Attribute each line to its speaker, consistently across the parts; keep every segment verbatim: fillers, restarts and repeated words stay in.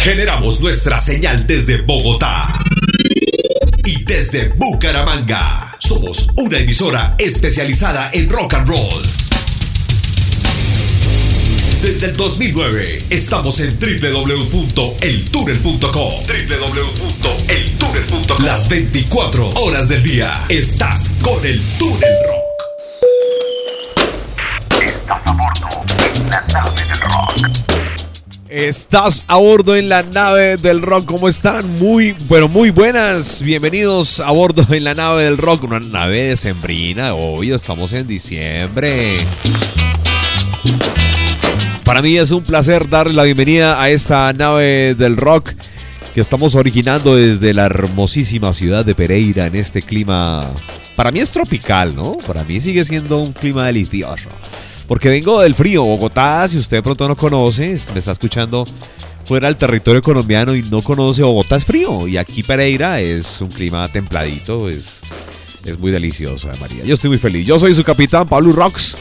Speaker 1: Generamos nuestra señal desde Bogotá y desde Bucaramanga. Somos una emisora especializada en rock and roll. Desde el dos mil nueve estamos en doble u doble u doble u punto el túnel punto com. doble u doble u doble u punto el túnel punto com. Las veinticuatro horas del día estás con el Túnel Rock.
Speaker 2: Estás a bordo en la nave del rock. ¿Cómo están? Muy, pero muy buenas. Bienvenidos a bordo en la nave del rock. Una nave decembrina, obvio. Estamos en diciembre. Para mí es un placer darle la bienvenida a esta nave del rock que estamos originando desde la hermosísima ciudad de Pereira en este clima. Para mí es tropical, ¿no? Para mí sigue siendo un clima delicioso. Porque vengo del frío. Bogotá, si usted de pronto no conoce, me está escuchando fuera del territorio colombiano y no conoce, Bogotá es frío. Y aquí Pereira es un clima templadito, es, es muy delicioso, María. Yo estoy muy feliz. Yo soy su capitán, Pablo Rocks.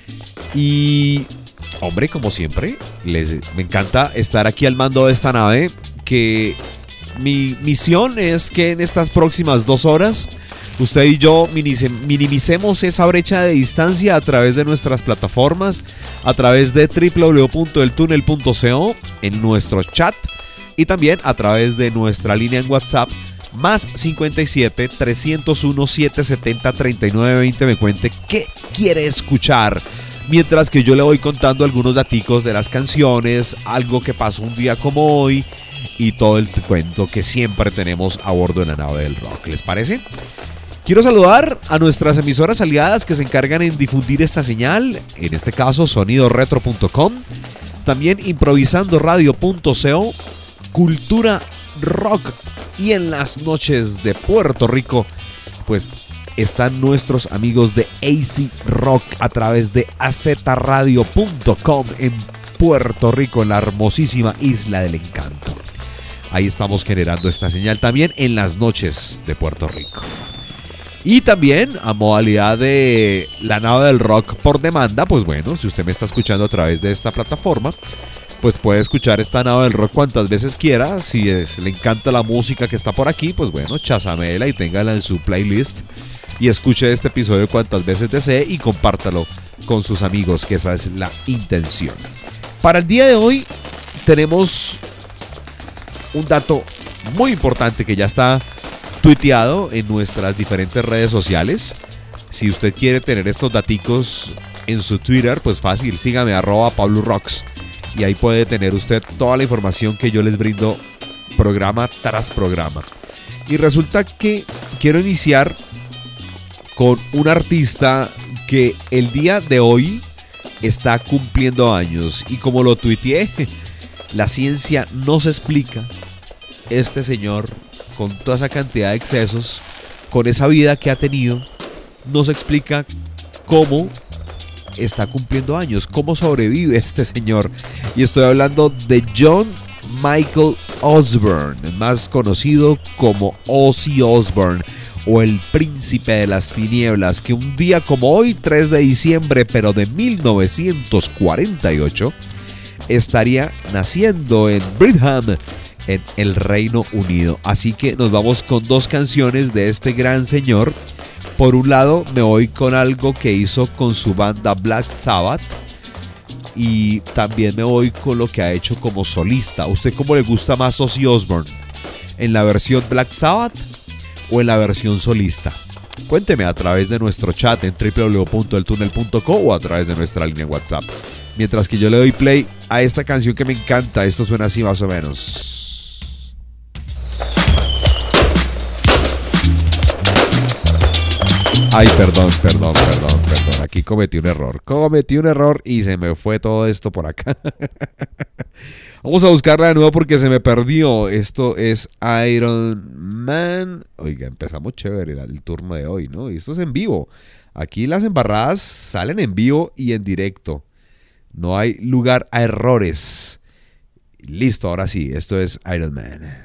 Speaker 2: Y, hombre, como siempre, les, me encanta estar aquí al mando de esta nave. Que mi misión es que en estas próximas dos horas usted y yo minimicemos esa brecha de distancia a través de nuestras plataformas, a través de doble u doble u doble u punto el túnel punto co, en nuestro chat y también a través de nuestra línea en WhatsApp más cincuenta y siete, trescientos uno, setecientos setenta, treinta y nueve veinte. Me cuente qué quiere escuchar, mientras que yo le voy contando algunos daticos de las canciones, algo que pasó un día como hoy y todo el cuento que siempre tenemos a bordo de la nave del rock. ¿Les parece? Quiero saludar a nuestras emisoras aliadas que se encargan en difundir esta señal, en este caso sonido retro punto com, también improvisando radio punto co, Cultura Rock, y en las noches de Puerto Rico pues están nuestros amigos de A Z Rock a través de a zeta radio punto com en Puerto Rico, en la hermosísima Isla del Encanto. Ahí estamos generando esta señal también en las noches de Puerto Rico. Y también a modalidad de la nave del rock por demanda, pues bueno, si usted me está escuchando a través de esta plataforma, pues puede escuchar esta nave del rock cuantas veces quiera. Si es, le encanta la música que está por aquí, pues bueno, chazamela y téngala en su playlist y escuche este episodio cuantas veces desee y compártalo con sus amigos, que esa es la intención. Para el día de hoy tenemos un dato muy importante que ya está tuiteado en nuestras diferentes redes sociales. Si usted quiere tener estos daticos en su Twitter, pues fácil, sígame arroba Pablo Rocks y ahí puede tener usted toda la información que yo les brindo programa tras programa. Y resulta que quiero iniciar con un artista que el día de hoy está cumpliendo años y como lo tuiteé, la ciencia no se explica. Este señor, con toda esa cantidad de excesos, con esa vida que ha tenido, no se explica cómo está cumpliendo años, cómo sobrevive este señor. Y estoy hablando de John Michael Osborne, más conocido como Ozzy Osbourne, o el príncipe de las tinieblas, que un día como hoy, tres de diciembre, pero de mil novecientos cuarenta y ocho, estaría naciendo en Bridgam, en el Reino Unido. Así que nos vamos con dos canciones de este gran señor. Por un lado me voy con algo que hizo con su banda Black Sabbath y también me voy con lo que ha hecho como solista. ¿Usted cómo le gusta más Ozzy Osbourne? ¿En la versión Black Sabbath o en la versión solista? Cuénteme a través de nuestro chat en doble u doble u doble u punto el túnel punto com o a través de nuestra línea WhatsApp. Mientras que yo le doy play a esta canción que me encanta. Esto suena así más o menos. Ay, perdón, perdón, perdón, perdón. Aquí cometí un error. Cometí un error y se me fue todo esto por acá. Vamos a buscarla de nuevo porque se me perdió. Esto es Iron Man. Oiga, empezamos chévere el turno de hoy, ¿no? Y esto es en vivo. Aquí las embarradas salen en vivo y en directo. No hay lugar a errores. Listo, ahora sí. Esto es Iron Man.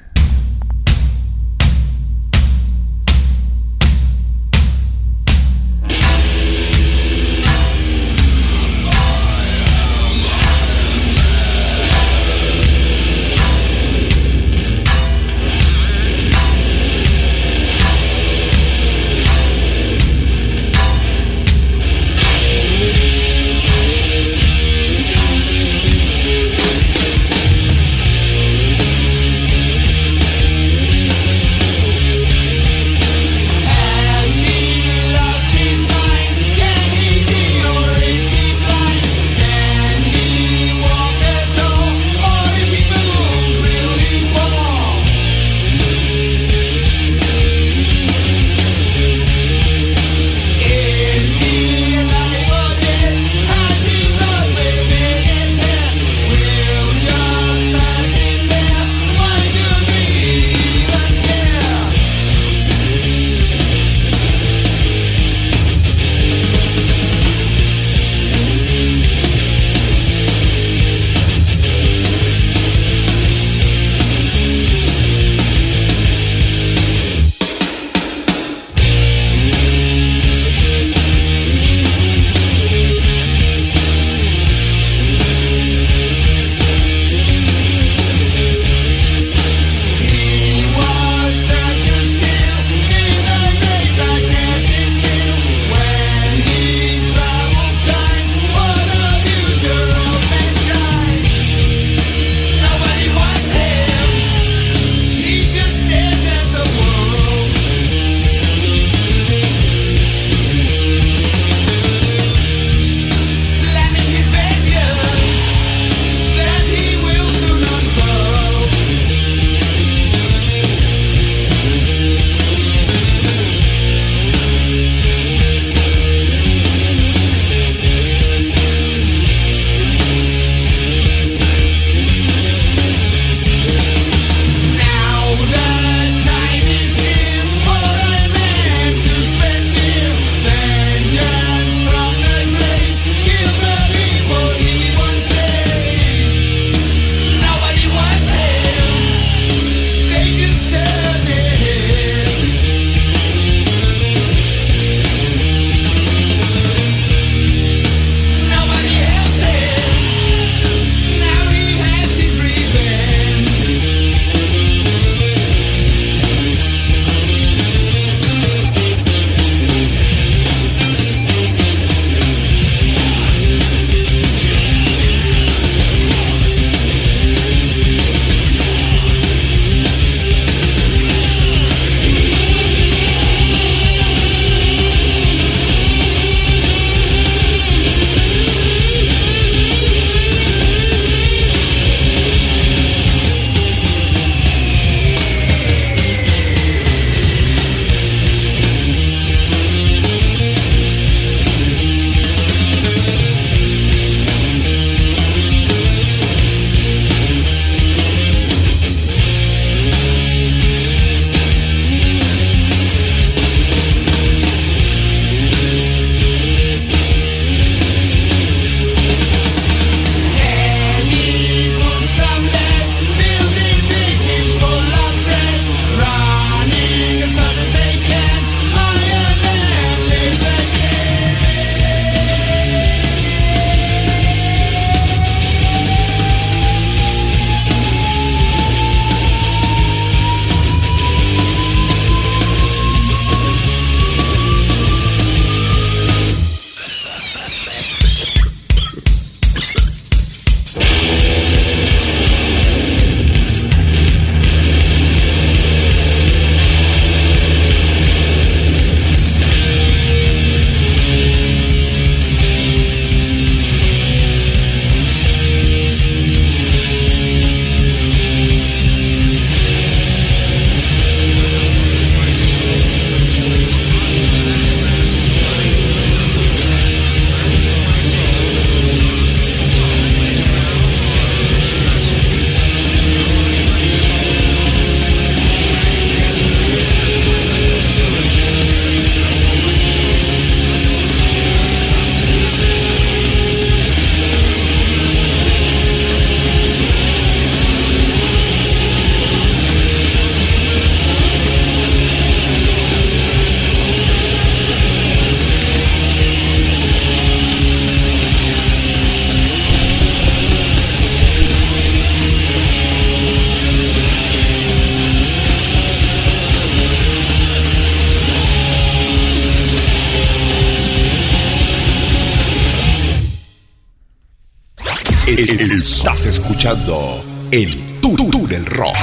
Speaker 1: Estás escuchando el Túnel Rock.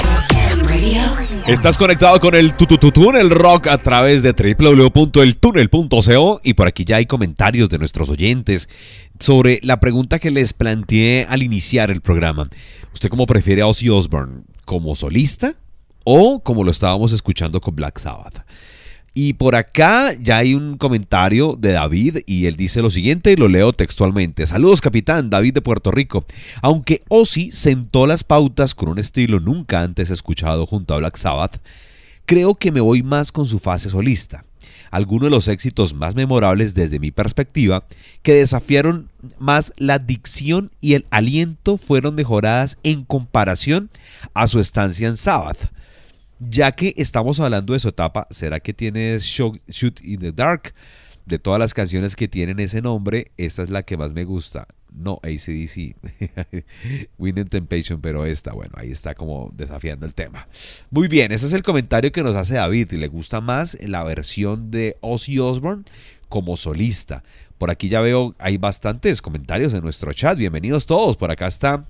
Speaker 2: Estás conectado con el Túnel Rock a través de doble u doble u doble u punto el túnel punto co y por aquí ya hay comentarios de nuestros oyentes sobre la pregunta que les planteé al iniciar el programa. ¿Usted cómo prefiere a Ozzy Osbourne? ¿Como solista o como lo estábamos escuchando con Black Sabbath? Y por acá ya hay un comentario de David y él dice lo siguiente y lo leo textualmente. Saludos, capitán, David de Puerto Rico. Aunque Ozzy sentó las pautas con un estilo nunca antes escuchado junto a Black Sabbath, creo que me voy más con su fase solista. Algunos de los éxitos más memorables desde mi perspectiva, que desafiaron más la dicción y el aliento, fueron mejoradas en comparación a su estancia en Sabbath. Ya que estamos hablando de su etapa, ¿será que tienes Shoot in the Dark? De todas las canciones que tienen ese nombre, esta es la que más me gusta. No, A C D C, Wind and Temptation, pero esta, bueno, ahí está como desafiando el tema. Muy bien, ese es el comentario que nos hace David. ¿Le gusta más la versión de Ozzy Osbourne como solista? Por aquí ya veo, hay bastantes comentarios en nuestro chat. Bienvenidos todos, por acá está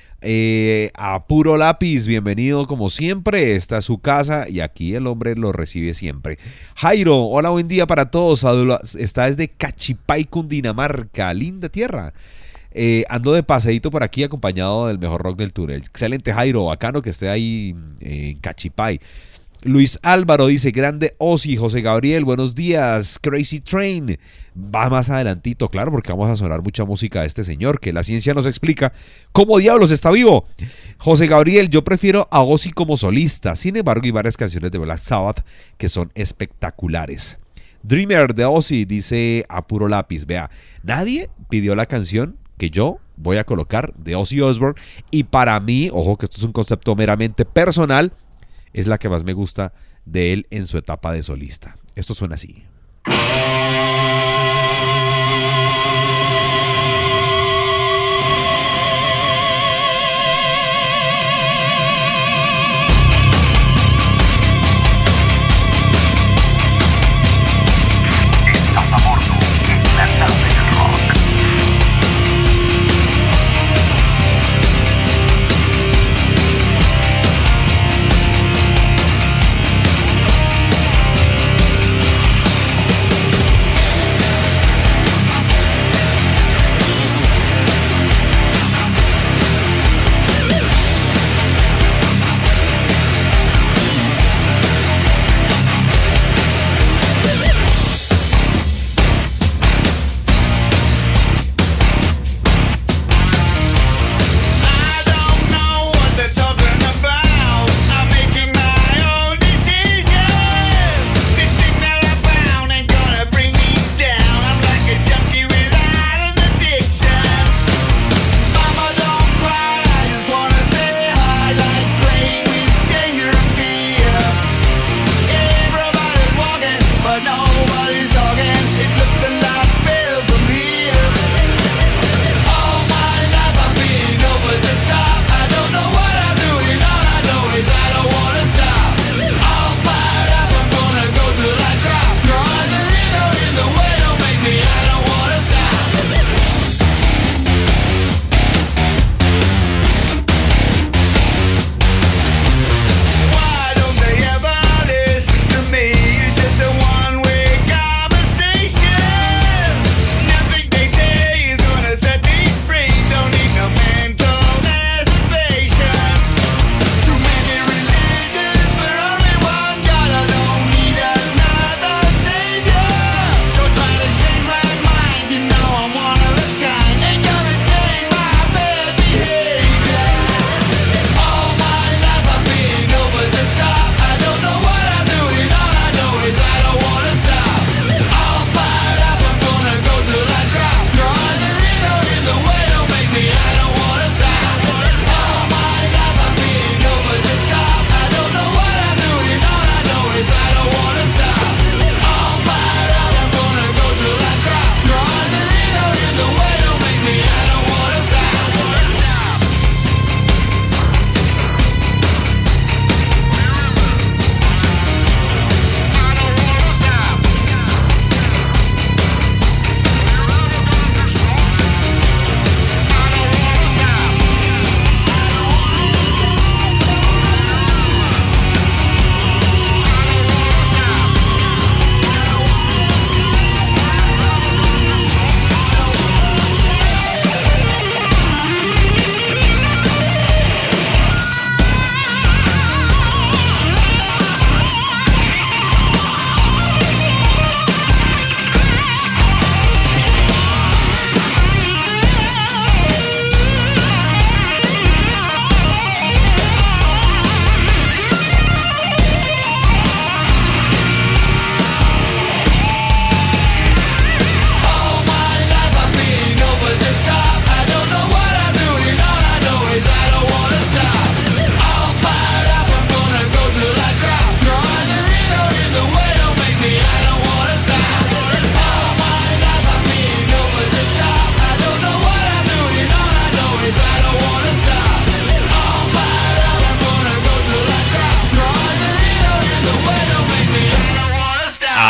Speaker 2: Eh, a Puro Lápiz, bienvenido como siempre, esta es su casa y aquí el hombre lo recibe siempre. Jairo, hola, buen día para todos, está desde Cachipay, Cundinamarca, linda tierra. Eh, ando de paseíto por aquí acompañado del mejor rock del túnel. Excelente, Jairo, bacano que esté ahí en Cachipay. Luis Álvaro dice, grande Ozzy. José Gabriel, buenos días. Crazy Train, va más adelantito, claro, porque vamos a sonar mucha música de este señor, que la ciencia nos explica cómo diablos está vivo. José Gabriel, yo prefiero a Ozzy como solista, sin embargo hay varias canciones de Black Sabbath que son espectaculares. Dreamer de Ozzy, dice a Puro Lápiz, vea, nadie pidió la canción que yo voy a colocar de Ozzy Osbourne y para mí, ojo que esto es un concepto meramente personal, es la que más me gusta de él en su etapa de solista. Esto suena así.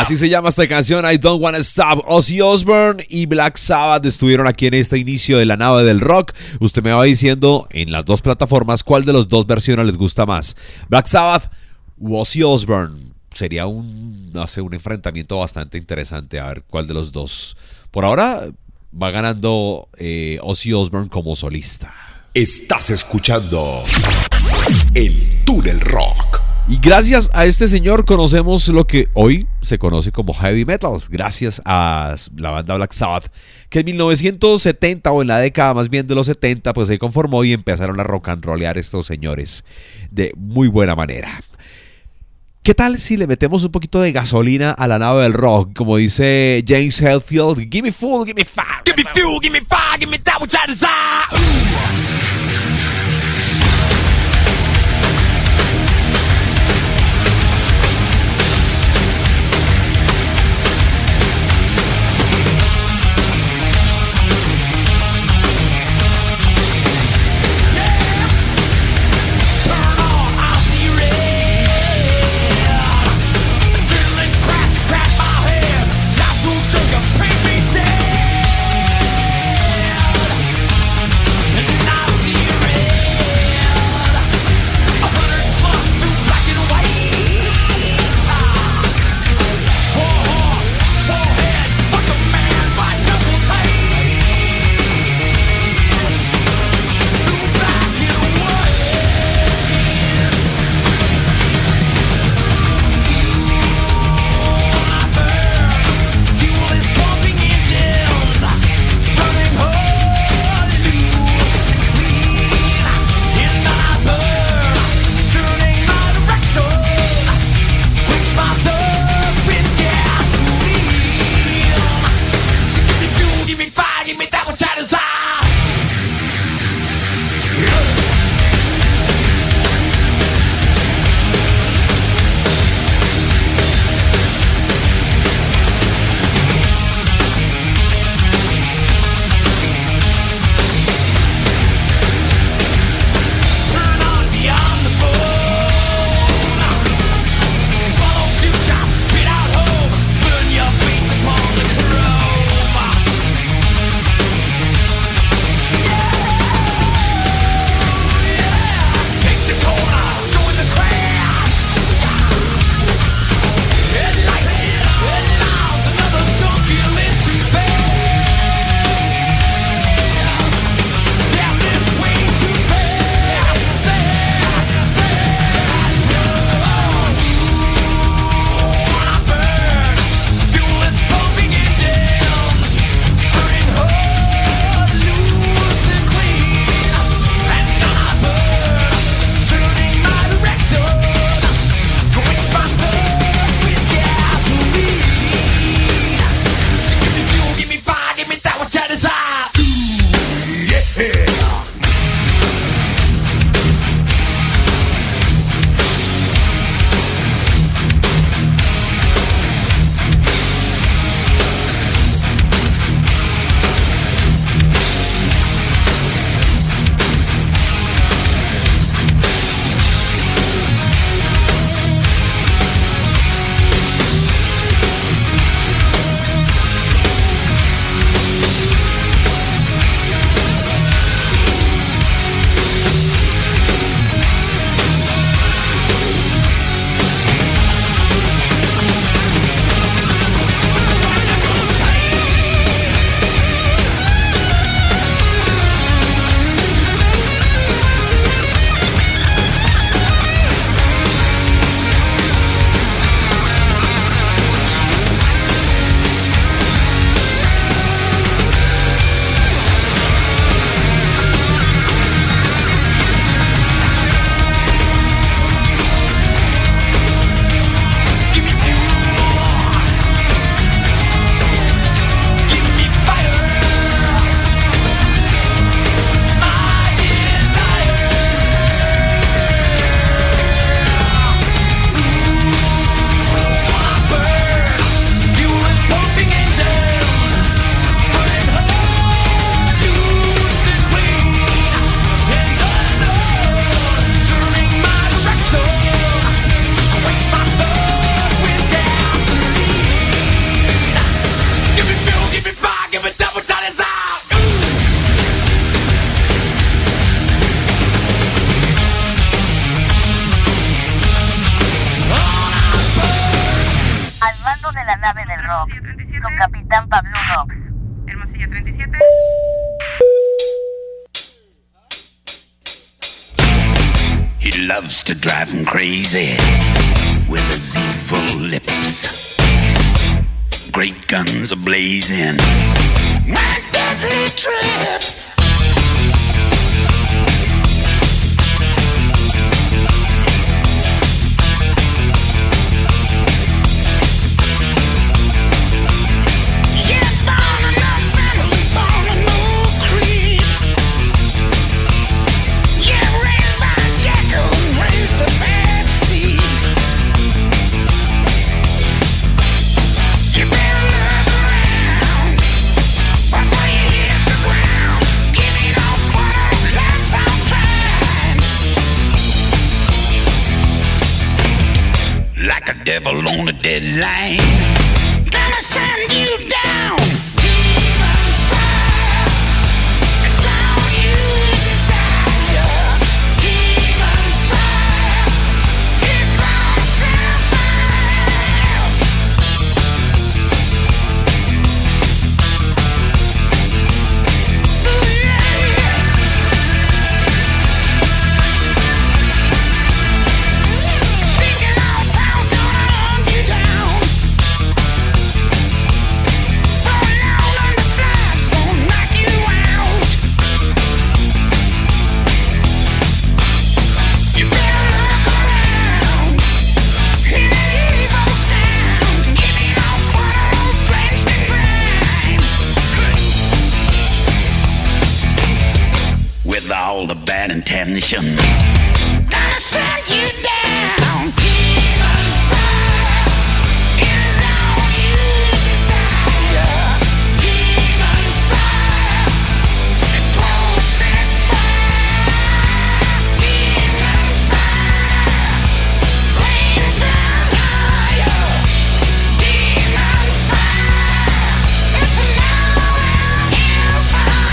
Speaker 2: Así se llama esta canción, I Don't Wanna Stop. Ozzy Osbourne y Black Sabbath estuvieron aquí en este inicio de la nave del rock. Usted me va diciendo en las dos plataformas cuál de las dos versiones les gusta más, Black Sabbath u Ozzy Osbourne. Sería un, no sé, un enfrentamiento bastante interesante, a ver cuál de los dos. Por ahora va ganando eh, Ozzy Osbourne como solista.
Speaker 1: Estás escuchando El Túnel Rock.
Speaker 2: Y gracias a este señor conocemos lo que hoy se conoce como heavy metal, gracias a la banda Black Sabbath, que en mil novecientos setenta, o en la década más bien de los setenta, pues se conformó y empezaron a rock and rollear estos señores de muy buena manera. ¿Qué tal si le metemos un poquito de gasolina a la nave del rock? Como dice James Hetfield, give me fuel, give me fire.
Speaker 3: Give me fuel, give me fire, give me that which I desire.
Speaker 4: See you con Capitán Pablo Rox.
Speaker 5: Hermosilla treinta y siete.
Speaker 3: He loves to drive him crazy with his evil lips. Great guns are blazing. My deadly trip. Devil on a deadline, gonna send you down. Demon fire, it's all you desire. Demon fire, it's all set fire. Ooh, yeah. Sinking all power. All the bad intentions, gonna send you down. Demon fire is all you desire. Demon fire, it blows its fire. Demon fire, flames burn higher. Demon fire, it's now and you fire.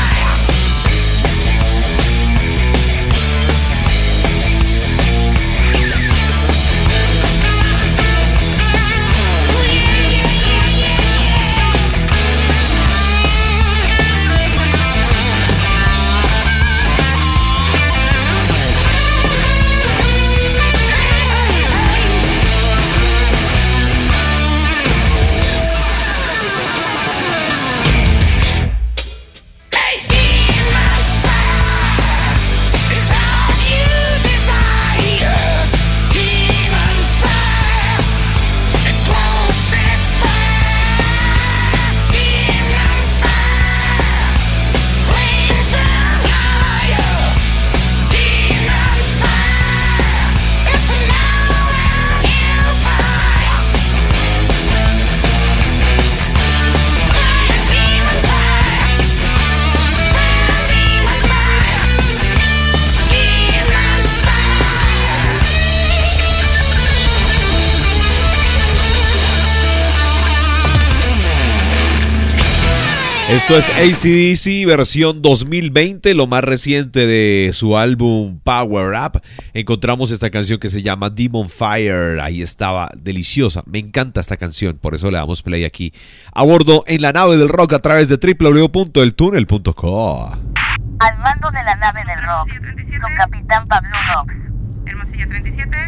Speaker 2: Esto es A C D C versión dos mil veinte, lo más reciente de su álbum Power Up. Encontramos esta canción que se llama Demon Fire. Ahí estaba, deliciosa. Me encanta esta canción, por eso le damos play aquí a bordo en la nave del rock a través de w w w punto el túnel punto co.
Speaker 4: Al mando de la nave del rock, con Capitán Pablo Rox.
Speaker 5: Hermosilla treinta y siete.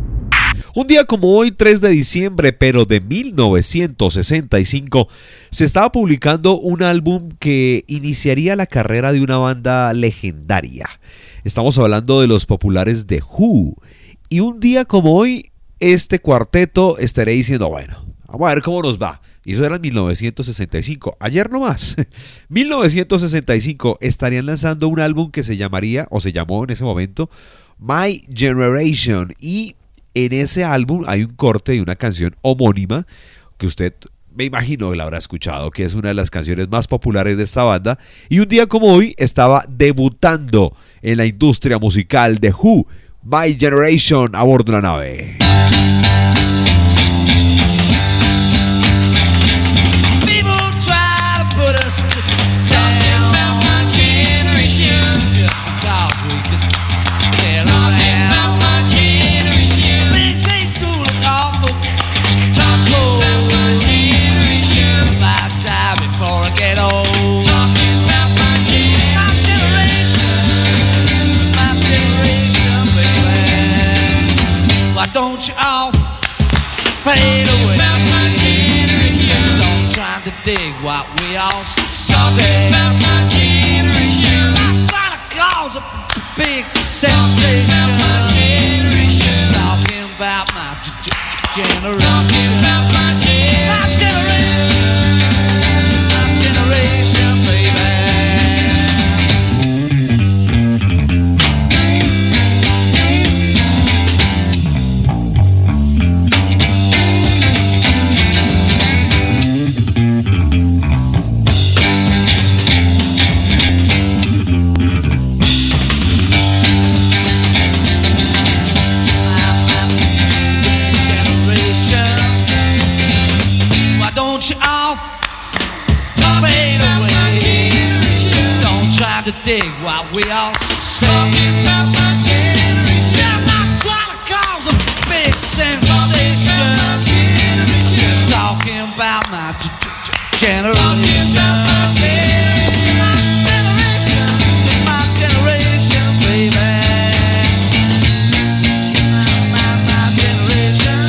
Speaker 2: Un día como hoy, tres de diciembre, pero de mil novecientos sesenta y cinco, se estaba publicando un álbum que iniciaría la carrera de una banda legendaria. Estamos hablando de los populares The Who. Y un día como hoy, este cuarteto estaré diciendo, bueno, vamos a ver cómo nos va. Y eso era en mil novecientos sesenta y cinco, ayer nomás. mil novecientos sesenta y cinco estarían lanzando un álbum que se llamaría, o se llamó en ese momento, My Generation. Y en ese álbum hay un corte de una canción homónima que usted, me imagino, la habrá escuchado, que es una de las canciones más populares de esta banda. Y un día como hoy estaba debutando en la industria musical de Who, My Generation, a bordo de la nave.
Speaker 6: Talk about my generation. dig what we all say. Talking about my generation. I'm trying to cause a big sensation. Talking about my generation. Talking about my g- g- generation. Talking about my generation. My generation. My generation, baby. To dig what we all say. Talking about my generation. I'm not trying to cause a big sensation. Just talking about my g- g- generation. Talking about my generation. My generation, baby. My, my generation.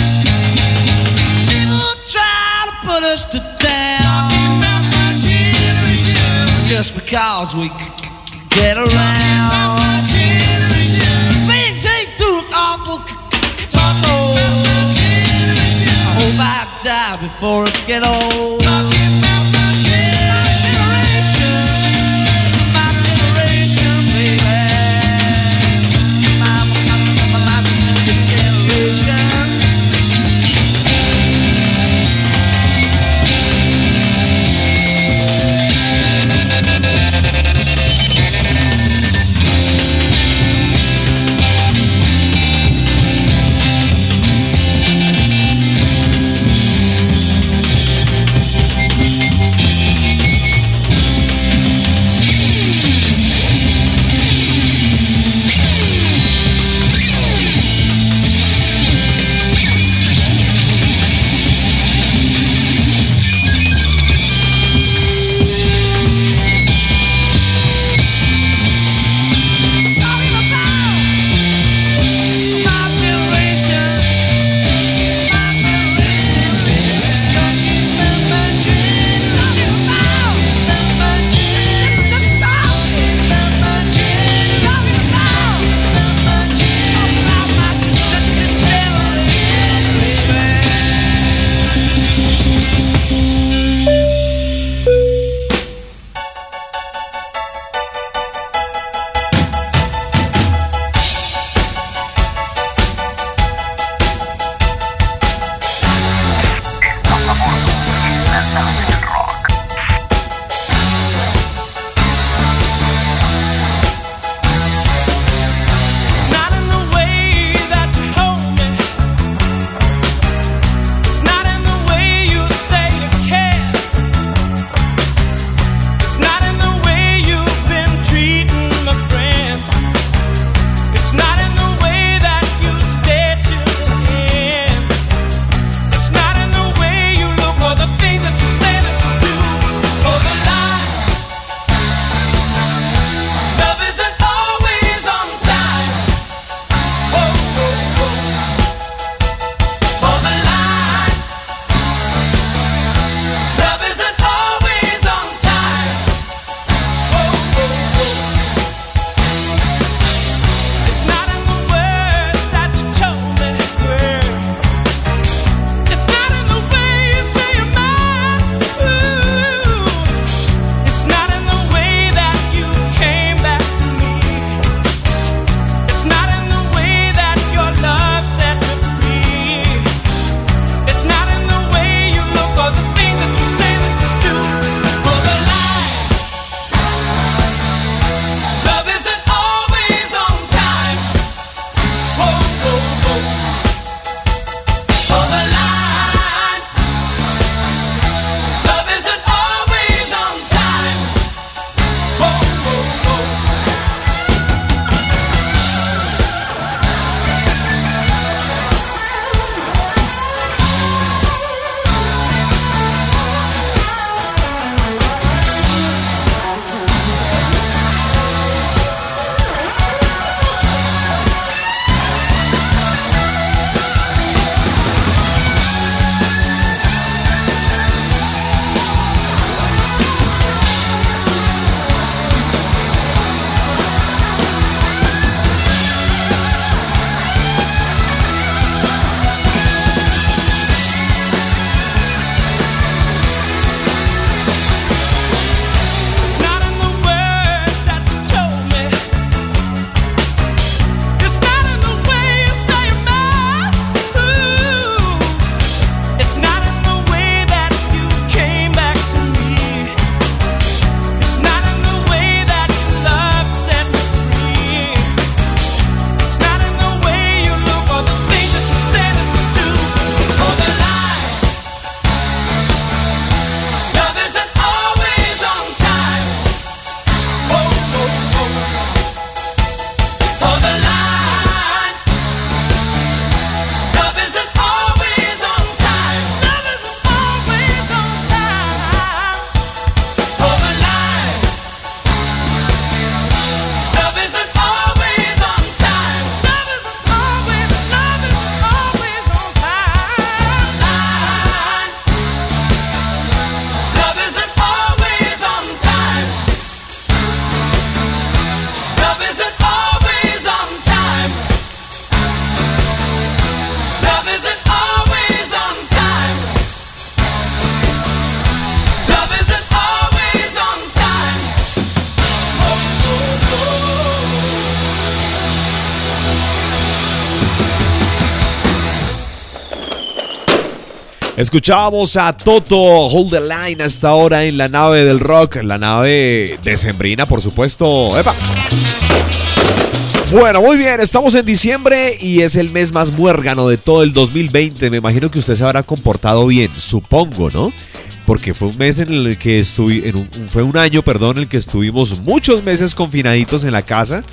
Speaker 6: People try to put us to down. Talking about my generation. Just because we get around. Things ain't too awful. Awful. I hope I die before it get old. Talking about my generation. My generation, baby. My, my, my, my generation.
Speaker 2: Escuchábamos a Toto, Hold the Line, hasta ahora en la nave del rock, la nave decembrina, por supuesto. ¡Epa! Bueno, muy bien, estamos en diciembre y es el mes más muérgano de todo el dos mil veinte. Me imagino que usted se habrá comportado bien, supongo, ¿no? Porque fue un mes en el que estuve, en un, fue un año, perdón, en el que estuvimos muchos meses confinaditos en la casa.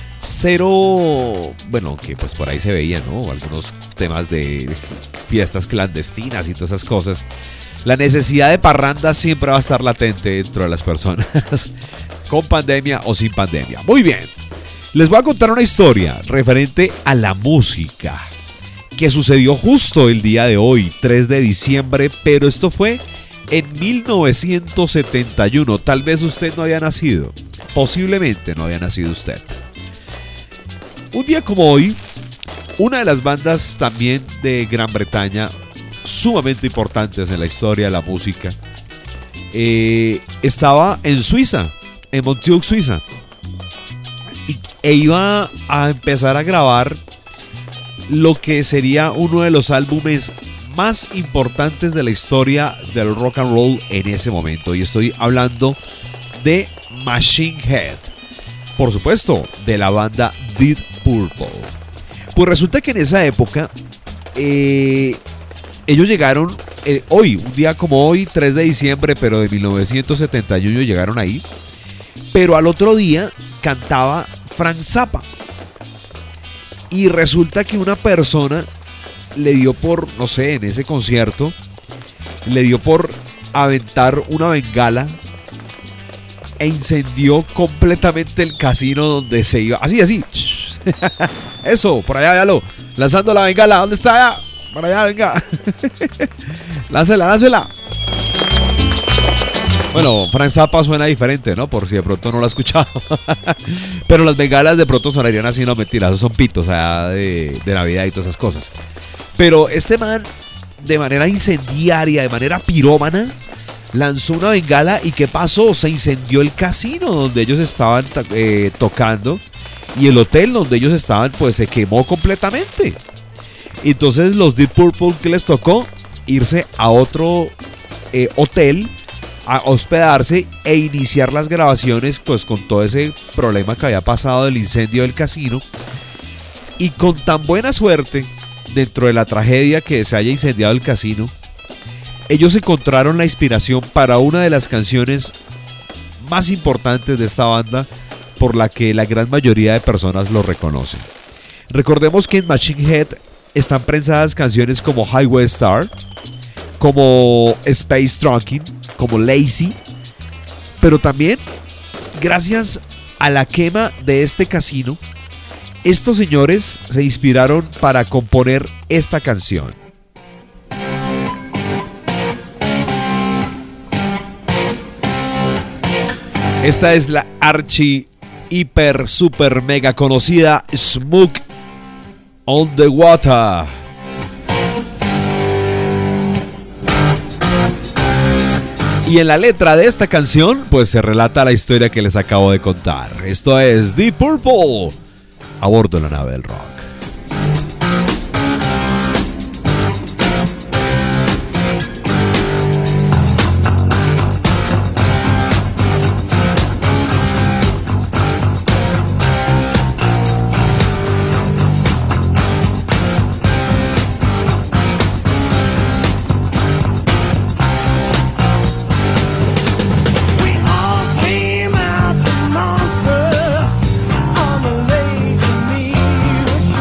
Speaker 2: Cero, bueno, que pues por ahí se veían, ¿no? Algunos temas de fiestas clandestinas y todas esas cosas. La necesidad de parranda siempre va a estar latente dentro de las personas, con pandemia o sin pandemia. Muy bien, les voy a contar una historia referente a la música que sucedió justo el día de hoy, tres de diciembre, pero esto fue en mil novecientos setenta y uno. Tal vez usted no había nacido, posiblemente no había nacido usted. Un día como hoy, una de las bandas también de Gran Bretaña, sumamente importantes en la historia de la música, eh, estaba en Suiza, en Montjuic, Suiza, y, e iba a empezar a grabar lo que sería uno de los álbumes más importantes de la historia del rock and roll en ese momento. Y estoy hablando de Machine Head. Por supuesto, de la banda Deep Purple. Pues resulta que en esa época eh, ellos llegaron eh, hoy, un día como hoy, tres de diciembre, pero de mil novecientos setenta y uno llegaron ahí. Pero al otro día cantaba Frank Zappa. Y resulta que una persona le dio por, no sé, en ese concierto, le dio por aventar una bengala e incendió completamente el casino donde se iba. Así, así. Eso, por allá, véalo. Lanzando la bengala. ¿Dónde está allá? Por allá, venga. Láncela, láncela. Bueno, Frank Zappa suena diferente, ¿no? Por si de pronto no lo ha escuchado. Pero las bengalas de pronto sonarían así, no, mentira. Esos son pitos, o sea, de, de Navidad y todas esas cosas. Pero este man, de manera incendiaria, de manera pirómana, lanzó una bengala. ¿Y qué pasó? Se incendió el casino donde ellos estaban eh, tocando, y el hotel donde ellos estaban pues se quemó completamente. Entonces los Deep Purple, ¿qué les tocó? Irse a otro eh, hotel a hospedarse e iniciar las grabaciones pues con todo ese problema que había pasado del incendio del casino. Y con tan buena suerte, dentro de la tragedia que se haya incendiado el casino, ellos encontraron la inspiración para una de las canciones más importantes de esta banda, por la que la gran mayoría de personas lo reconocen. Recordemos que en Machine Head están prensadas canciones como Highway Star, como Space Trucking, como Lazy, pero también gracias a la quema de este casino, estos señores se inspiraron para componer esta canción. Esta es la archi, hiper, super, mega conocida Smoke on the Water. Y en la letra de esta canción, pues se relata la historia que les acabo de contar. Esto es Deep Purple, a bordo de la nave del rock.
Speaker 6: On the lake, me,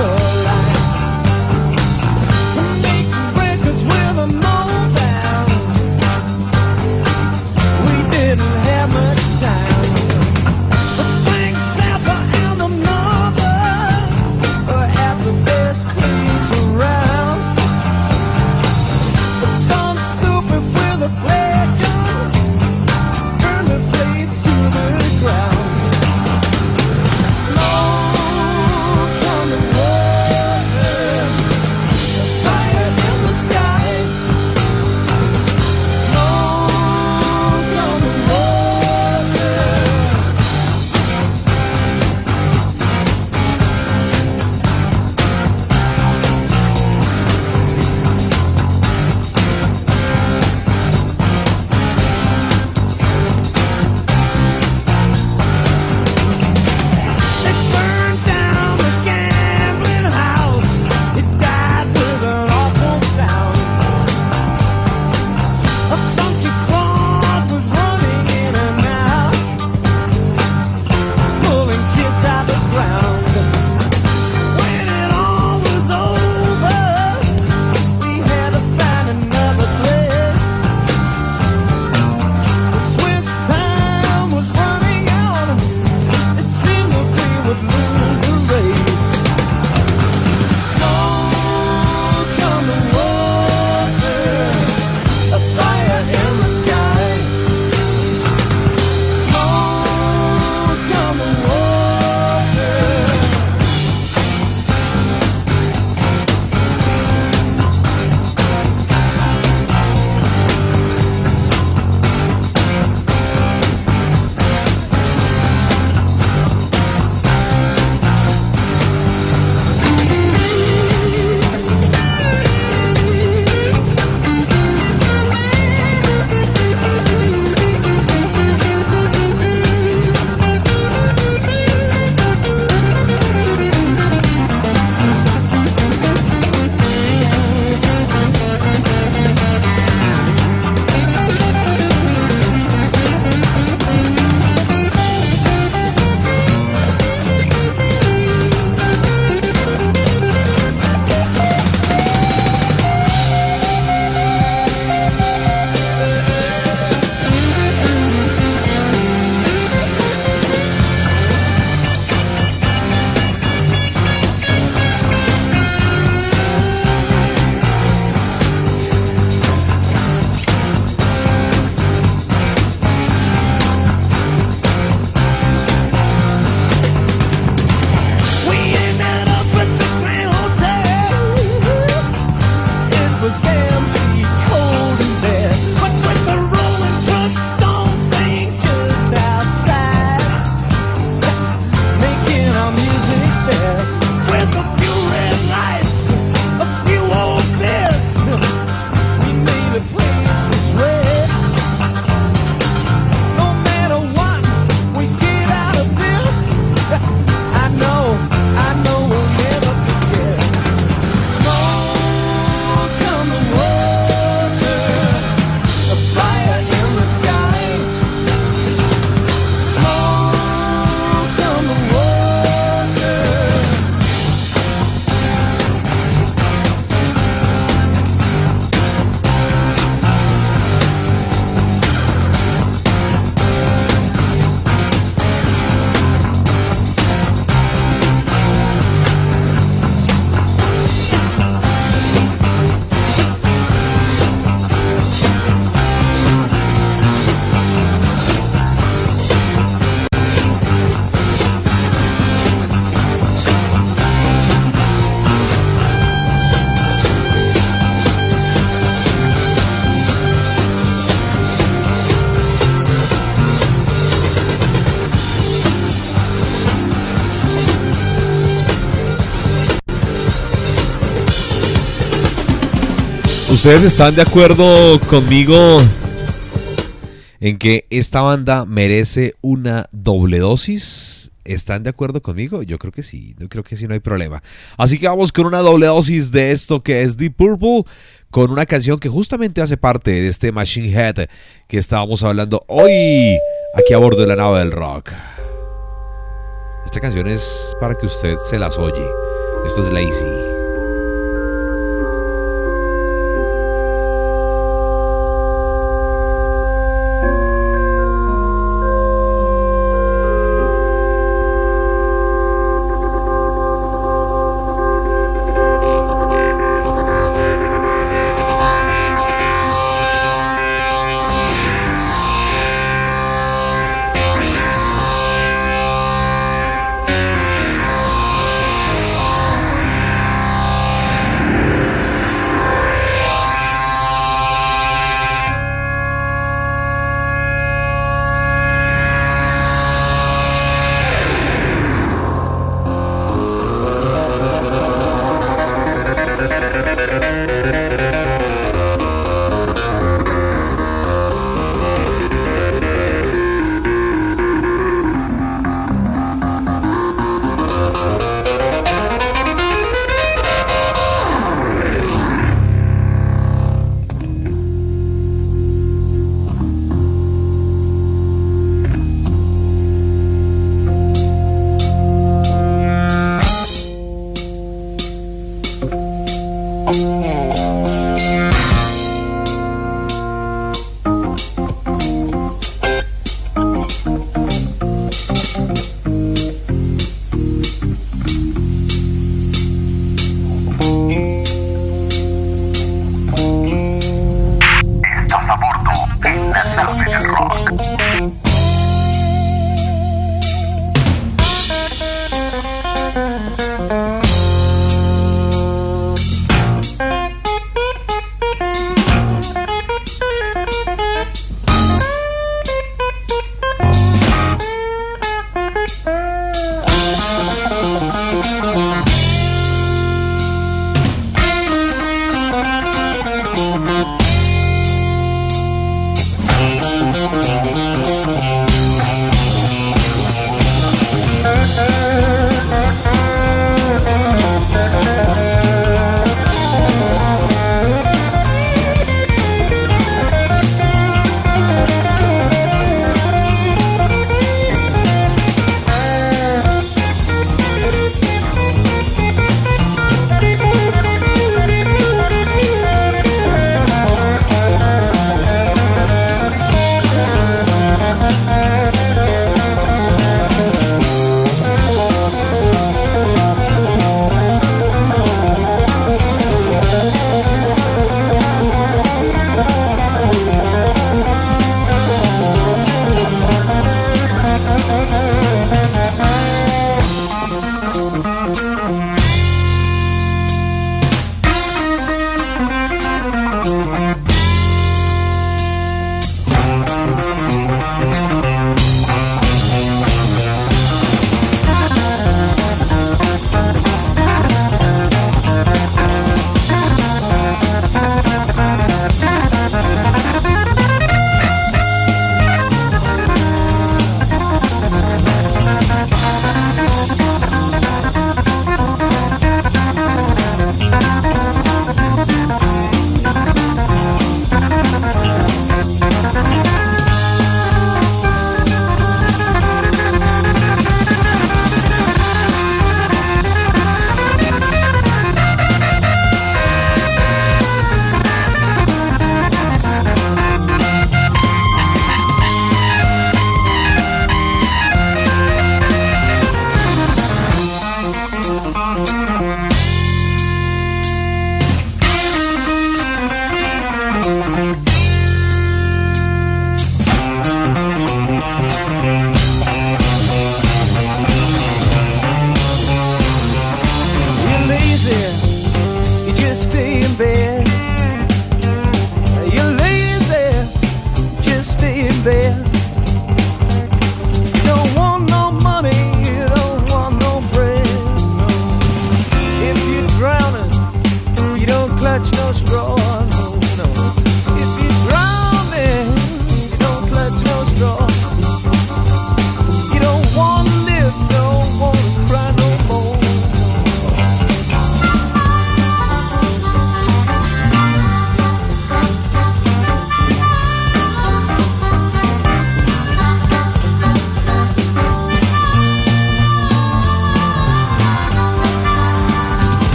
Speaker 2: ¿Ustedes están de acuerdo conmigo en que esta banda merece una doble dosis? ¿Están de acuerdo conmigo? Yo creo que sí, yo creo que sí, no hay problema. Así que vamos con una doble dosis de esto que es Deep Purple, con una canción que justamente hace parte de este Machine Head que estábamos hablando hoy aquí a bordo de la nave del rock. Esta canción es para que usted se las oye. Esto es Lazy.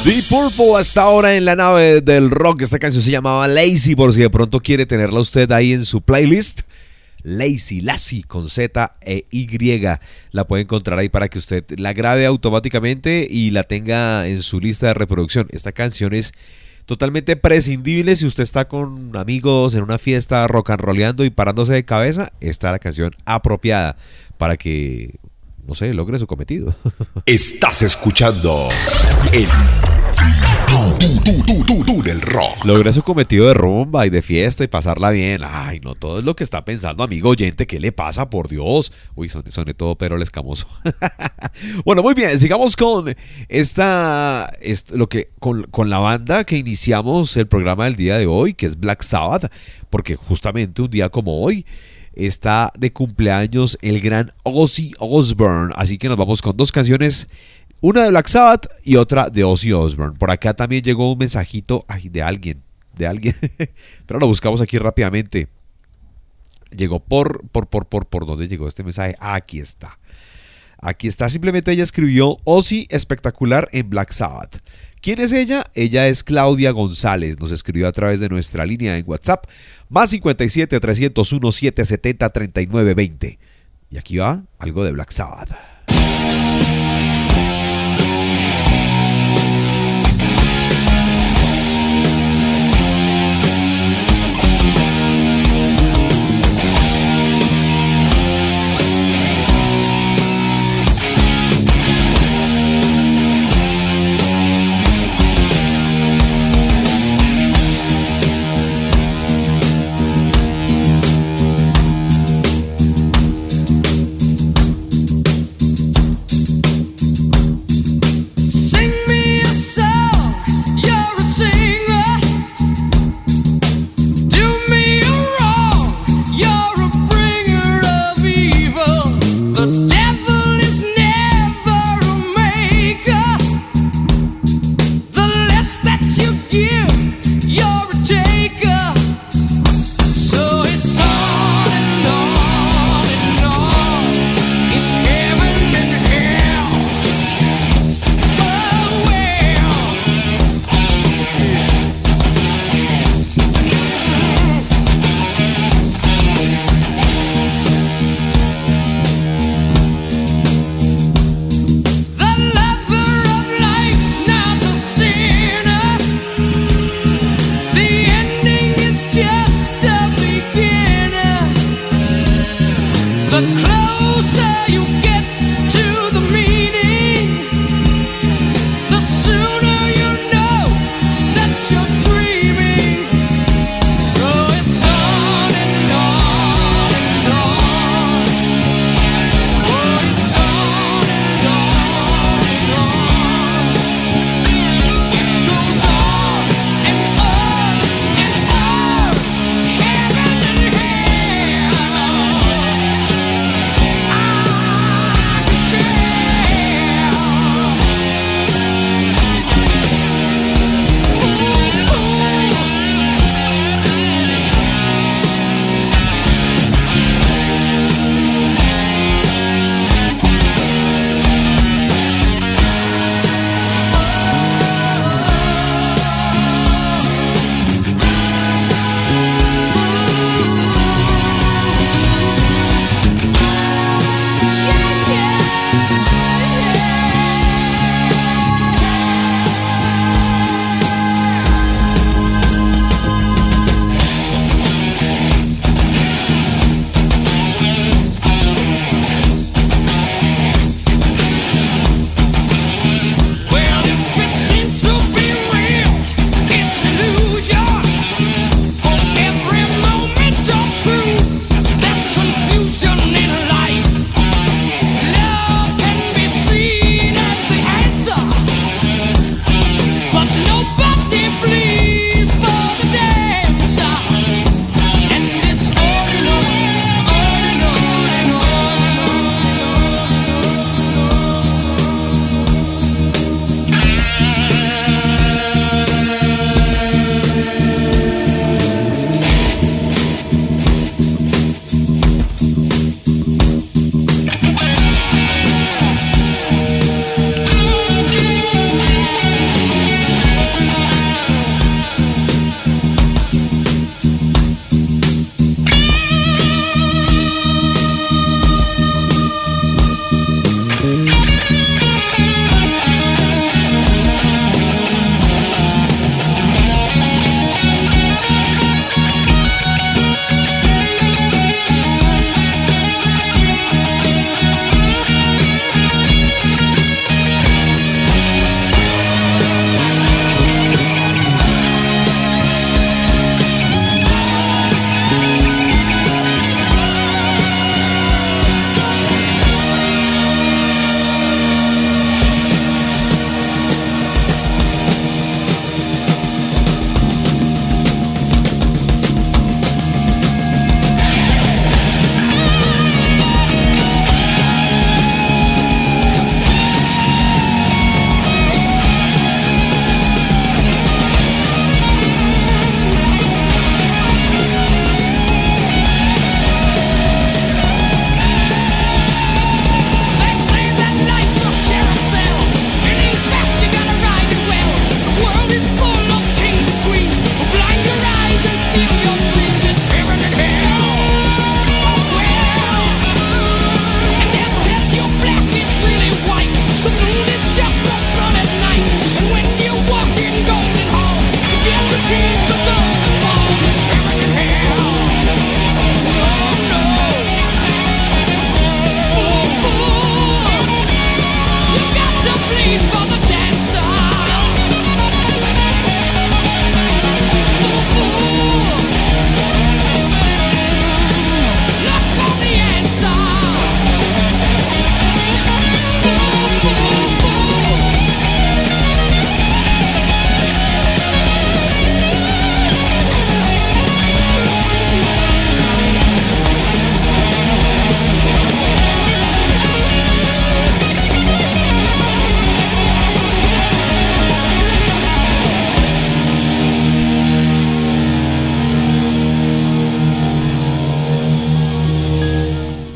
Speaker 2: Deep Purple hasta ahora en la nave del rock. Esta canción se llamaba Lazy, por si de pronto quiere tenerla usted ahí en su playlist. Lazy, Lazy, con Z e Y. La puede encontrar ahí para que usted la grabe automáticamente y la tenga en su lista de reproducción. Esta canción es totalmente prescindible si usted está con amigos en una fiesta rock and rolleando y parándose de cabeza. Esta es la canción apropiada para que, no sé, logre su cometido.
Speaker 1: Estás escuchando el tu, tu, tu, tu, tu, Túnel Rock.
Speaker 2: Logré su cometido de rumba y de fiesta y pasarla bien. Ay, no todo es lo que está pensando, amigo oyente. ¿Qué le pasa, por Dios? Uy, soné, soné todo pero el escamoso. Bueno, muy bien, sigamos con esta, esta lo que con, con la banda que iniciamos el programa del día de hoy, que es Black Sabbath, porque justamente un día como hoy está de cumpleaños el gran Ozzy Osbourne. Así que nos vamos con dos canciones. Una de Black Sabbath y otra de Ozzy Osbourne. Por acá también llegó un mensajito ay, de alguien, de alguien, pero lo buscamos aquí rápidamente. Llegó por, por, por, por, por ¿dónde llegó este mensaje? Aquí está. Aquí está, simplemente ella escribió Ozzy espectacular en Black Sabbath. ¿Quién es ella? Ella es Claudia González. Nos escribió a través de nuestra línea en WhatsApp, más cincuenta y siete, trescientos uno, setecientos setenta, treinta y nueve veinte. Y aquí va algo de Black Sabbath.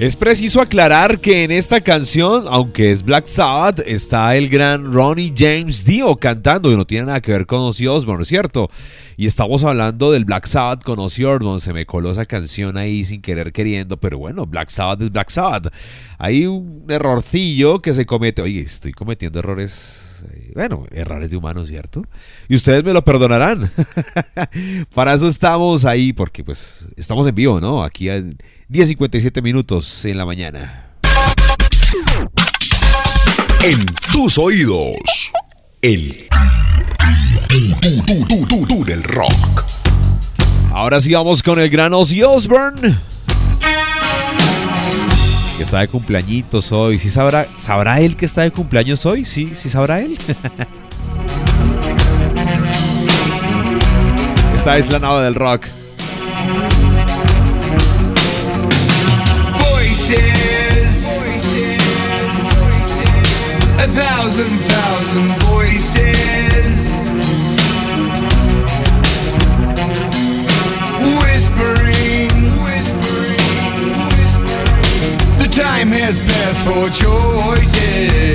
Speaker 2: Es preciso aclarar que en esta canción, aunque es Black Sabbath, está el gran Ronnie James Dio cantando y no tiene nada que ver con Ozzy Osbourne, ¿cierto? Y estamos hablando del Black Sabbath con Ozzy Osbourne. Se me coló esa canción ahí sin querer queriendo, pero bueno, Black Sabbath es Black Sabbath. Hay un errorcillo que se comete. Oye, estoy cometiendo errores, bueno, errores de humanos, ¿cierto? Y ustedes me lo perdonarán. Para eso estamos ahí, porque pues estamos en vivo, ¿no? Aquí a diez cincuenta y siete minutos en la mañana.
Speaker 1: En tus oídos, el tu, tu, tu, tu, tu del rock.
Speaker 2: Ahora sí vamos con el gran Ozzy Osbourne, que está de cumpleañitos hoy. ¿Sí sabrá, sabrá él que está de cumpleaños hoy? Sí, sí sabrá él. Esta es la nave del rock.
Speaker 7: Voices, a thousand, thousand voices, whispering, whispering, whispering. The time has passed for choices.